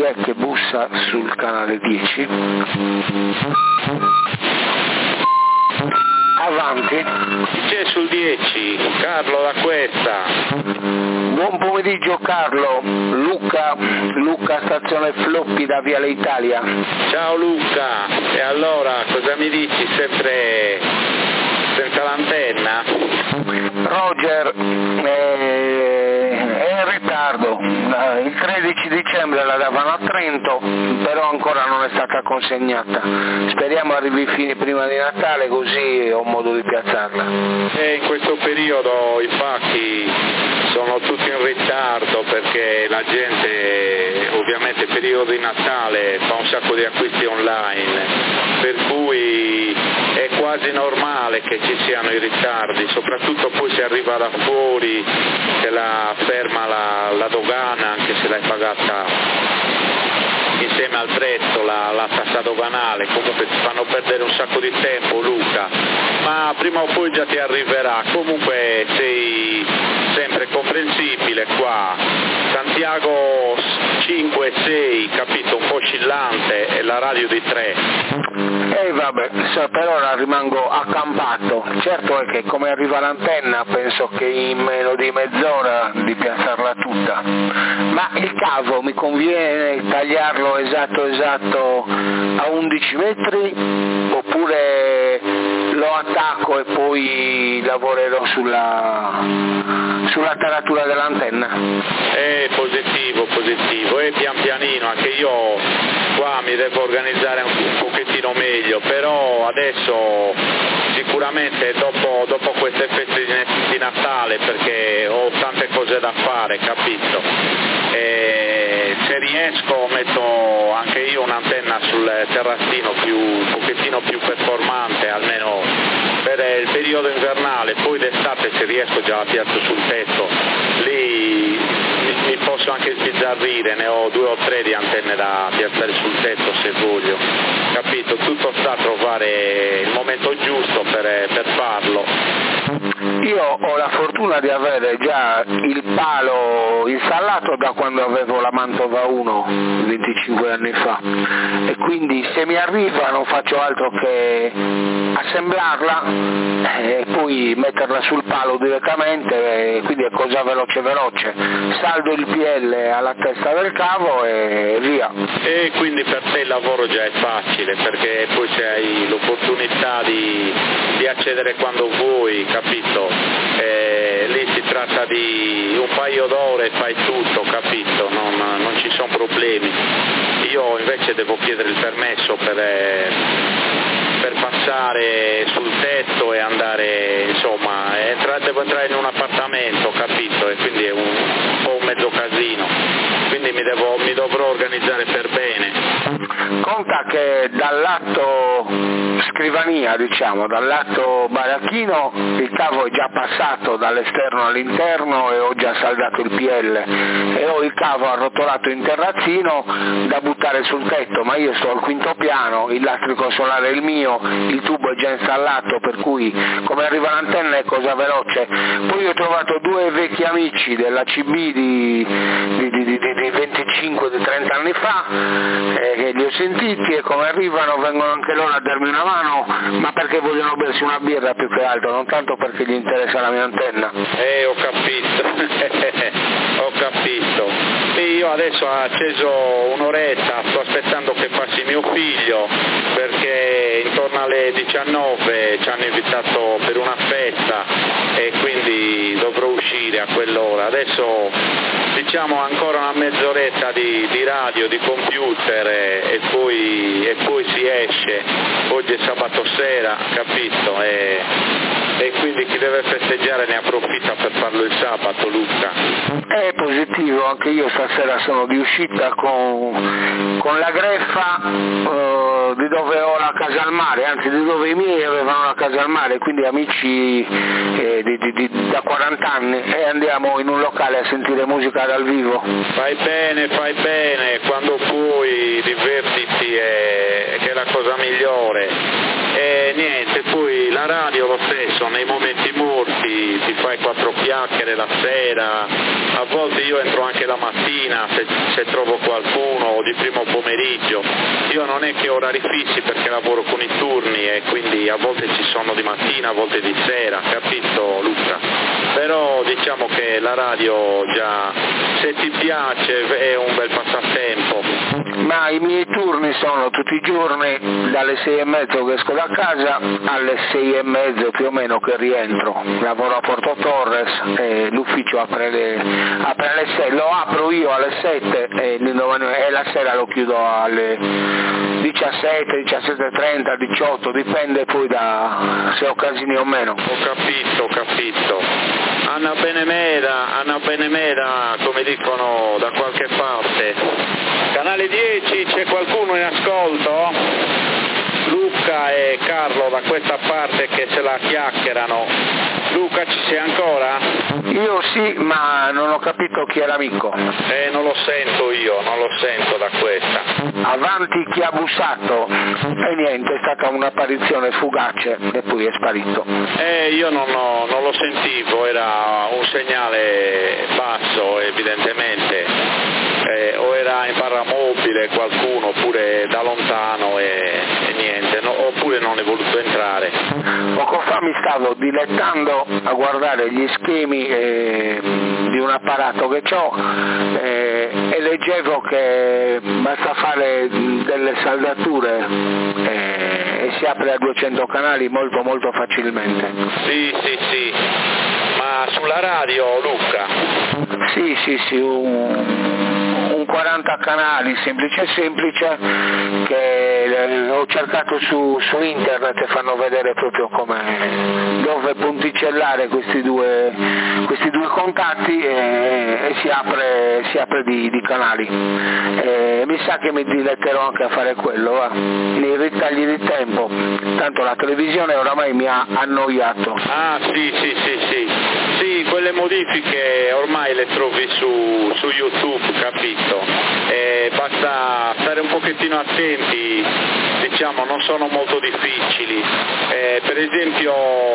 Black che bussa sul canale 10. Avanti. C'è sul 10, Carlo da Questa. Buon pomeriggio Carlo, Luca stazione Floppy da Viale Italia. Ciao Luca, e allora cosa mi dici, sempre senza l'antenna? Roger, è in ritardo, il 13 dicembre la davano a Trento, però ancora non è stata consegnata, speriamo arrivi prima di Natale così ho modo di piazzarla. E in questo periodo i pacchi sono tutti in ritardo perché la gente ovviamente periodo di Natale fa un sacco di acquisti online, per cui è quasi normale che ci siano i ritardi, soprattutto poi si arriva da fuori, che la ferma la dogana anche se l'hai pagata insieme al prezzo, la tassa doganale, comunque ti fanno perdere un sacco di tempo Luca, ma prima o poi già ti arriverà, comunque sei sempre comprensibile qua, Santiago 5-6, capito, un po' oscillante e la radio di 3. Vabbè, per ora rimango accampato, certo è che come arriva l'antenna penso che in meno di mezz'ora di piazzarla tutta, ma il cavo mi conviene tagliarlo esatto a 11 metri oppure lo attacco e poi lavorerò sulla taratura dell'antenna? Positivo, e pian pianino, anche io qua mi devo organizzare un pochettino meglio, però adesso sicuramente dopo queste feste di Natale, perché ho tante cose da fare, capito? E se riesco metto anche io un'antenna sul terrazzino un pochettino più performante, almeno per il periodo invernale, poi d'estate se riesco già la piazzo sul tetto, lì mi posso anche sbizzarrire, ne ho 2 o 3 di antenne da piazzare sul tetto se voglio, capito? Tutto sta a trovare il momento giusto per farlo. Io ho la fortuna di avere già il palo installato da quando avevo la Mantova 1 25 anni fa e quindi se mi arriva non faccio altro che assemblarla e poi metterla sul palo direttamente, e quindi è cosa veloce, saldo il PL alla testa del cavo e via. E quindi per te il lavoro già è facile perché poi c'hai l'opportunità di accedere quando vuoi, capito? Lì si tratta di un paio d'ore e fai tutto, capito? Non ci sono problemi. Io invece devo chiedere il permesso per passare sul tetto e andare, insomma, devo entrare in un appartamento, capito? E quindi è un po' un mezzo casino, quindi mi dovrò organizzare per bene. Conta che dal lato scrivania, diciamo, dal lato baracchino il cavo è già passato dall'esterno all'interno e ho già saldato il PL e ho il cavo arrotolato in terrazzino da buttare sul tetto, ma io sto al 5° piano, il lastrico solare è il mio, il tubo è già installato, per cui come arriva l'antenna è cosa veloce. Poi ho trovato 2 vecchi amici della CB di 25-30 anni fa che li ho sentiti e come arrivano vengono anche loro a darmi una mano, ma perché vogliono bersi una birra più che altro, non tanto perché gli interessa la mia antenna. Ho capito. E io adesso ho acceso un'oretta, sto aspettando che passi mio figlio perché intorno alle 19 ci hanno invitato per una festa e quindi dovrò uscire a quell'ora. Adesso diciamo ancora una mezz'oretta di radio, di computer e poi si esce. Oggi è sabato sera, capito? E quindi chi deve festeggiare ne approfitta per farlo il sabato, Luca. È positivo, anche io stasera sono di uscita con la greffa di dove ho la casa al mare, anzi di dove i miei avevano la casa al mare, quindi amici da 40 anni, e andiamo in un locale a sentire musica dal vivo. Fai bene, quando puoi divertiti che è la cosa migliore. E niente, poi la radio lo stesso, nei momenti morti ti fai 4 chiacchiere la sera, a volte io entro anche la mattina se trovo qualcuno o di primo pomeriggio, io non è che ho orari fissi perché lavoro con i turni e quindi a volte ci sono di mattina, a volte di sera, capito Luca? Però diciamo che la radio già, se ti piace, è un bel passatempo. Ma i miei turni sono tutti i giorni, dalle 6:30 che esco da casa alle 6:30 più o meno che rientro. Lavoro a Porto Torres e l'ufficio apre alle 6, lo apro io alle 7 e la sera lo chiudo alle 17, 17:30, 18, dipende poi da se ho casini o meno. Ho capito. Anna Benemera, come dicono da qualche parte. Canale 10, c'è qualcuno in ascolto? Luca e Carlo da questa parte che se la chiacchierano. Luca, ci sei ancora? Io sì, ma non ho capito chi è l'amico. Non lo sento da questa. Avanti chi ha bussato e niente, è stata un'apparizione fugace e poi è sparito. Io non lo sentivo, era un segnale basso evidentemente. O era in barra mobile qualcuno oppure da lontano e niente, oppure non è voluto entrare. Poco fa mi stavo dilettando a guardare gli schemi di un apparato che ho e leggevo che basta fare delle saldature e si apre a 200 canali molto molto facilmente. Sì, ma sulla radio Luca? Sì, un 40 canali semplice che ho cercato su internet e fanno vedere proprio dove punticellare questi due contatti e si apre di canali. Mi sa che mi diletterò anche a fare quello, nei ritagli di tempo, tanto la televisione oramai mi ha annoiato. Sì, quelle modifiche ormai le trovi su YouTube, capito? Basta stare un pochettino attenti, diciamo, non sono molto difficili. Per esempio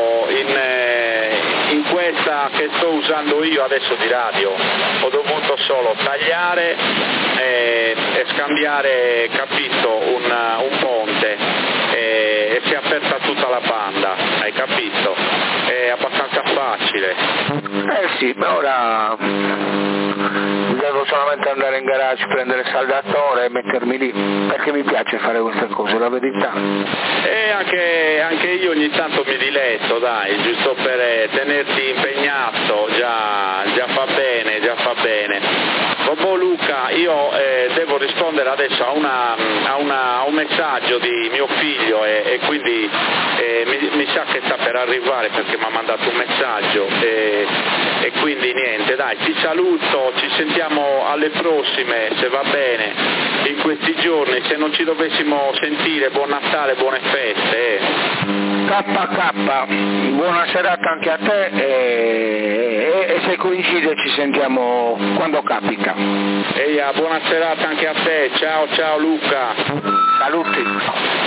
in questa che sto usando io adesso di radio ho dovuto solo tagliare e scambiare, capito, un ponte e si è aperta tutta la banda, hai capito? È abbastanza facile. Sì, ora devo solamente andare in garage, prendere il saldatore e mettermi lì, perché mi piace fare queste cose, la verità. E anche io ogni tanto mi diletto, dai, giusto per tenerti impegnato, già fa bene. Boh Luca, io devo rispondere adesso a un messaggio di mio figlio e quindi mi sa che sta per arrivare perché mi ha mandato un messaggio e quindi niente, dai, ti saluto, ci sentiamo alle prossime se va bene in questi giorni, se non ci dovessimo sentire buon Natale, buone feste. KK, buona serata anche a te e se coincide ci sentiamo quando capita. Buona serata anche a te, ciao Luca. Saluti.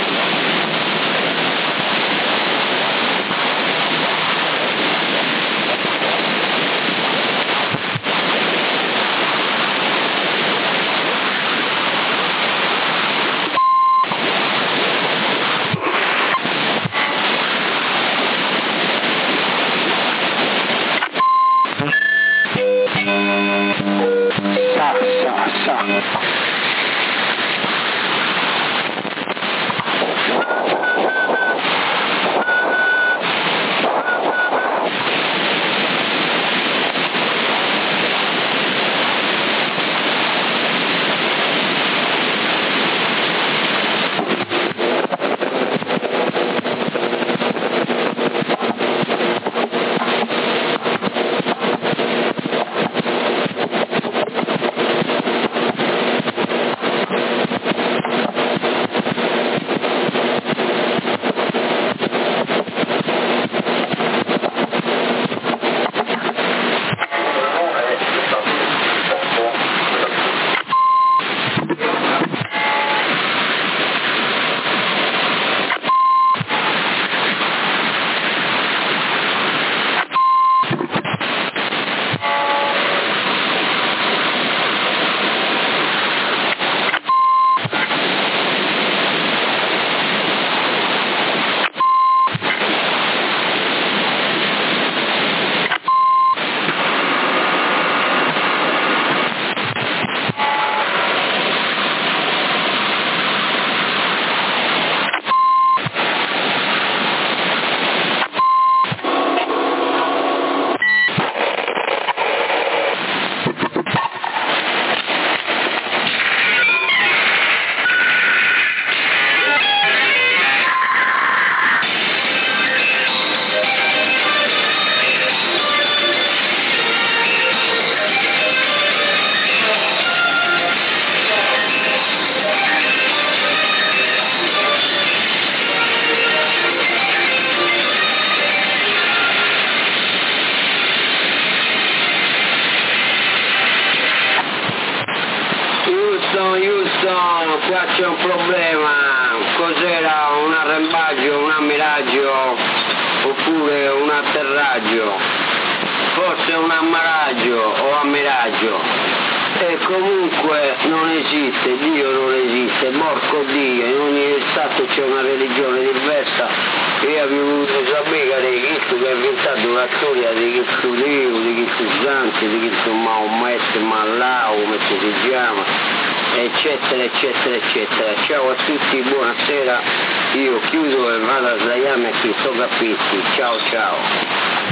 Houston, qua c'è un problema, cos'era un arrembaggio, un ammiraggio oppure un atterraggio? Forse un ammiraggio o ammiraggio. E comunque non esiste, Dio non esiste, porco Dio, in ogni stato c'è una religione diversa. Io avevo voluto sapere di chi che ha inventato la storia di questo Dio, di questo Santo, di questo Maometto, Mallau, come si chiama, eccetera, eccetera, eccetera. Ciao a tutti, buonasera, io chiudo e vado a sdraiarmi a chi sto capiti. Ciao ciao.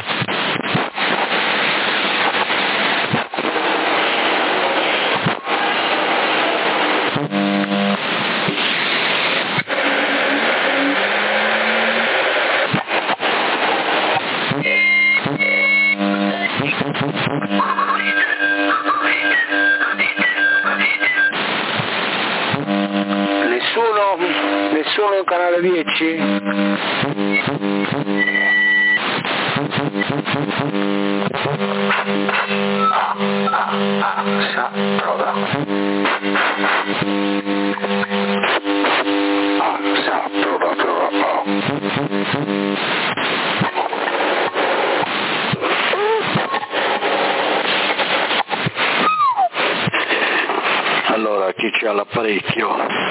Nessuno canale 10? Prova. Prova. Allora, chi c'ha l'apparecchio?